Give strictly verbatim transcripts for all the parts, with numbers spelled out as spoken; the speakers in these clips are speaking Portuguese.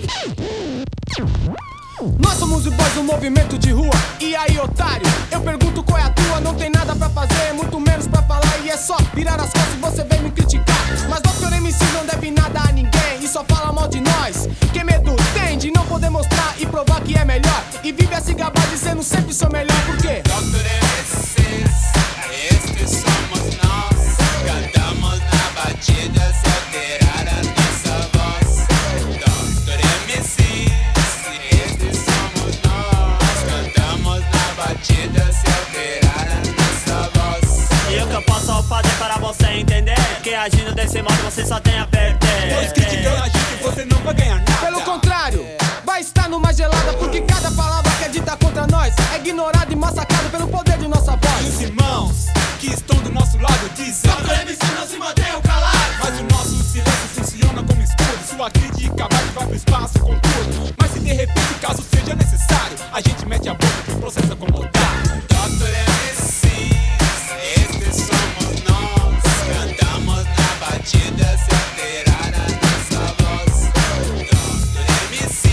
Nós somos os boys do movimento de rua. E aí, otário, eu pergunto qual é a tua. Não tem nada pra fazer, muito menos pra falar. E é só virar as costas e você vem me criticar. Mas doutor M C não deve nada a ninguém e só fala mal de nós. Que medo tem de não poder mostrar e provar que é melhor. E vive a se gabar dizendo sempre sou melhor. Por quê? doutor M C, estes somos nós. Cantamos na batida se alterar a nossa voz. doutor M C, estes somos nós. Cantamos na batida se alterar a nossa voz. E o que eu posso fazer para você entender? Que agindo desse modo você só tem a perder. Pois criticando a gente você não vai ganhar nada. Pelo contrário, vai estar numa gelada. Porque cada palavra que é dita contra nós é ignorada e massacrada pelo poder de nossa E voz. os irmãos que estão do nosso lado dizem: doutor M C não se mantenham calados. Mas o nosso silêncio funciona como escudo. Sua crítica vai vai pro espaço com tudo. Mas se de repente caso seja necessário, a gente mete a boca que o processo é acomodar. doutor M C, estes somos nós. Cantamos na batida se alterar a nossa voz. doutor M C,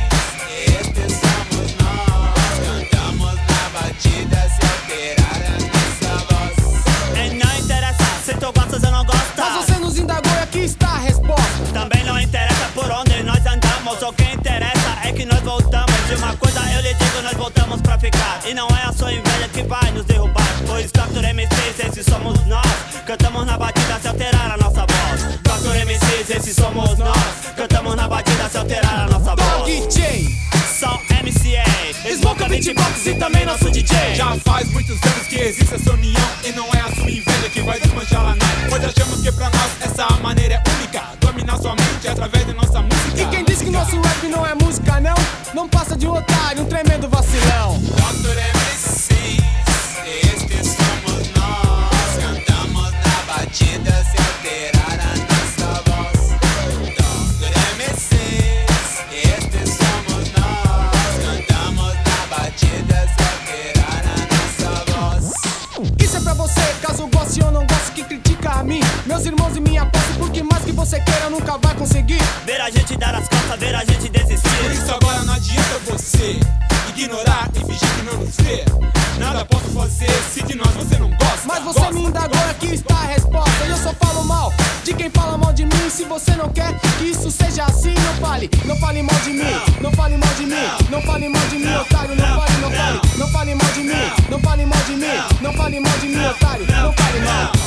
estes somos nós. Cantamos na batida se alterar a nossa voz. E não interessa se tu gostas ou não Mas gostas. você nos indagou e aqui está a resposta. Também não interessa por onde nós andamos. O que interessa é que nós voltamos. E uma coisa eu lhe digo, nós voltamos pra ficar. E não é a sua inveja que vai nos derrubar. Pois doutor M C, esses somos nós. Cantamos na batida se alterar a nossa voz. doutor M C, esses somos nós. Cantamos na batida se alterar a nossa voz. D J, Só M C A, Smoke beatbox e também nosso D J. Já faz muitos anos que existe essa união. E não é a sua inveja que vai desmanchar lá não. Pois achamos que pra nós essa maneira é única. Dominar sua mente através da nossa música. e quem disse que nosso rap não é música não, não passa de um otário, um tremendo vacilão. doutor M C, estes somos nós. Cantamos na batida se alterar a nossa voz. doutor M C, estes somos nós. Cantamos na batida se alterar a nossa voz. Isso é pra você, caso goste ou não goste, que critica a mim, meus irmãos e minha posse. Porque mais que você queira nunca vai conseguir. Ver a gente dar as costas, ver a gente desistir. Por isso agora não adianta você ignorar e fingir que não nos vê. Nada posso fazer se de nós você não gosta. Mas você Gosta. me indagou, aqui está a resposta. E eu só falo mal de quem fala mal de mim. Se você não quer que isso seja assim, não fale, não fale mal de mim. Não fale mal de mim, não fale mal de mim, otário. Não fale, não fale, não fale mal de mim. Não fale mal de mim, não fale mal de mim, otário. Não fale mal.